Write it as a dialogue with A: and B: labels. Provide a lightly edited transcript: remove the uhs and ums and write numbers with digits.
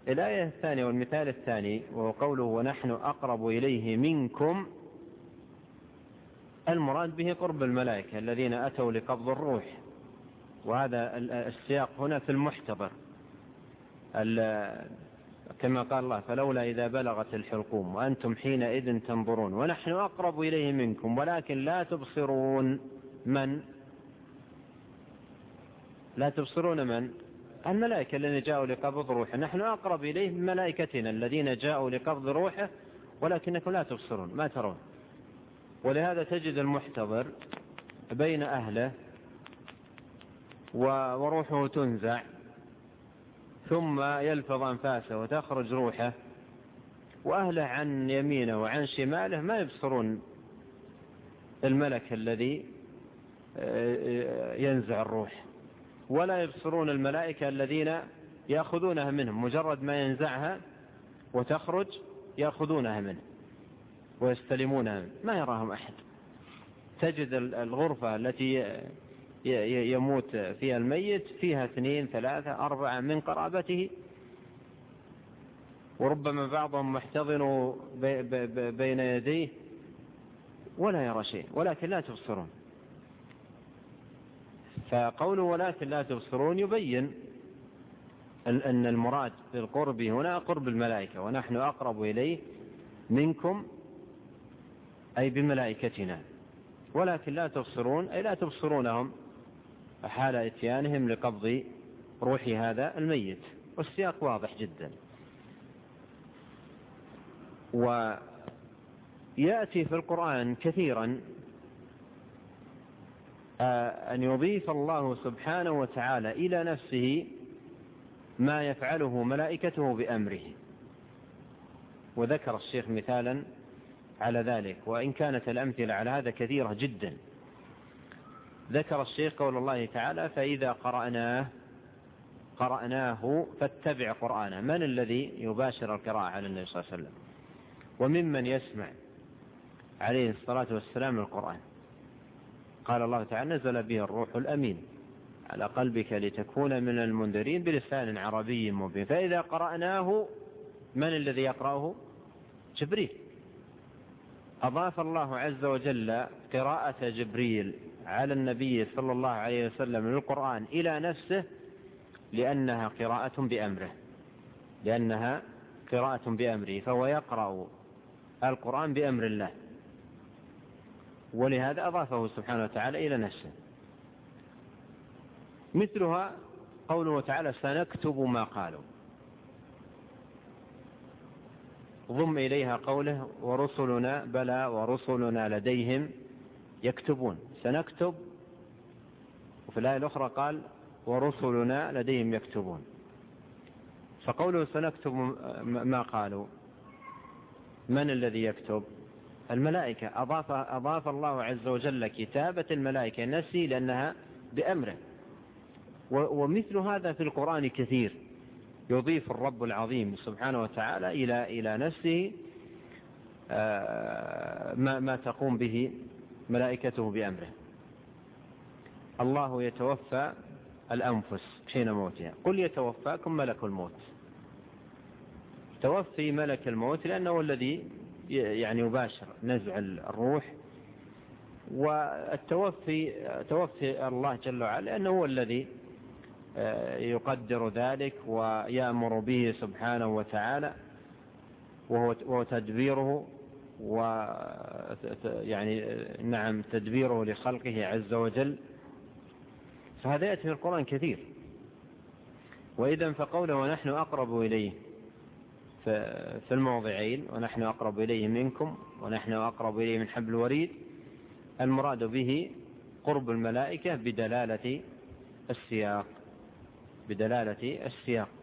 A: الآية الثانية والمثال الثاني وهو قوله ونحن أقرب إليه منكم، المراد به قرب الملائكة الذين أتوا لقبض الروح، وهذا السياق هنا في المحتضر كما قال الله فلولا إذا بلغت الحلقوم وأنتم حينئذ تنظرون ونحن أقرب إليه منكم ولكن لا تبصرون. من لا تبصرون؟ من؟ الملائكة الذين جاءوا لقبض روحه، نحن أقرب إليه من ملائكتنا الذين جاءوا لقبض روحه ولكنكم لا تبصرون، ما ترون. ولهذا تجد المحتضر بين أهله وروحه تنزع ثم يلفظ أنفاسه وتخرج روحه، وأهله عن يمينه وعن شماله ما يبصرون الملك الذي ينزع الروح، ولا يبصرون الملائكة الذين يأخذونها منهم، مجرد ما ينزعها وتخرج يأخذونها منه ويستلمونها منه، ما يراهم أحد. تجد الغرفة التي يموت فيها الميت فيها 2 3 4 من قرابته، وربما بعضهم محتضن بين يديه ولا يرى شيء، ولكن لا تبصرون. فقوله ولكن لا تبصرون يبين أن المراد بالقرب هنا قرب الملائكة، ونحن أقرب إليه منكم أي بملائكتنا، ولكن لا تبصرون أي لا تبصرونهم حال اتيانهم لقبض روح هذا الميت. والسياق واضح جدا. ويأتي في القرآن كثيرا أن يضيف الله سبحانه وتعالى إلى نفسه ما يفعله ملائكته بأمره، وذكر الشيخ مثالا على ذلك، وإن كانت الأمثلة على هذا كثيرة جدا. ذكر الشيخ قول الله تعالى فإذا قرأناه فاتبع قرآنه. من الذي يباشر القراءة على النبي صلى الله عليه وسلم؟ وممن يسمع عليه الصلاة والسلام القرآن؟ قال الله تعالى نزل به الروح الأمين على قلبك لتكون من المنذرين بلسان عربي مبين. فإذا قرأناه من الذي يقرأه؟ جبريل. أضاف الله عز وجل قراءة جبريل على النبي صلى الله عليه وسلم للقرآن إلى نفسه لأنها قراءة بأمره، فهو يقرأ القرآن بأمر الله، ولهذا أضافه سبحانه وتعالى إلى نفسه. مثلها قوله تعالى سنكتب ما قالوا، ضم إليها قوله ورسلنا بلى ورسلنا لديهم يكتبون. سنكتب، وفي الآية الأخرى قال ورسلنا لديهم يكتبون. فقوله سنكتب ما قالوا، من الذي يكتب؟ الملائكة. أضاف الله عز وجل كتابة الملائكة نفسه لأنها بأمره. ومثل هذا في القرآن كثير، يضيف الرب العظيم سبحانه وتعالى إلى نفسه ما تقوم به ملائكته بأمره. الله يتوفى الأنفس حين موتها، قل يتوفاكم ملك الموت. توفي ملك الموت لأنه الذي يعني يباشر نزع الروح، توفي الله جل وعلا لأنه هو الذي يقدر ذلك ويأمر به سبحانه وتعالى، وهو تدبيره تدبيره لخلقه عز وجل. فهذا يأتي في القرآن كثير. وإذا فقوله ونحن أقرب إليه في الموضعين، ونحن أقرب إليه منكم ونحن أقرب إليه من حبل الوريد، المراد به قرب الملائكة بدلالة السياق.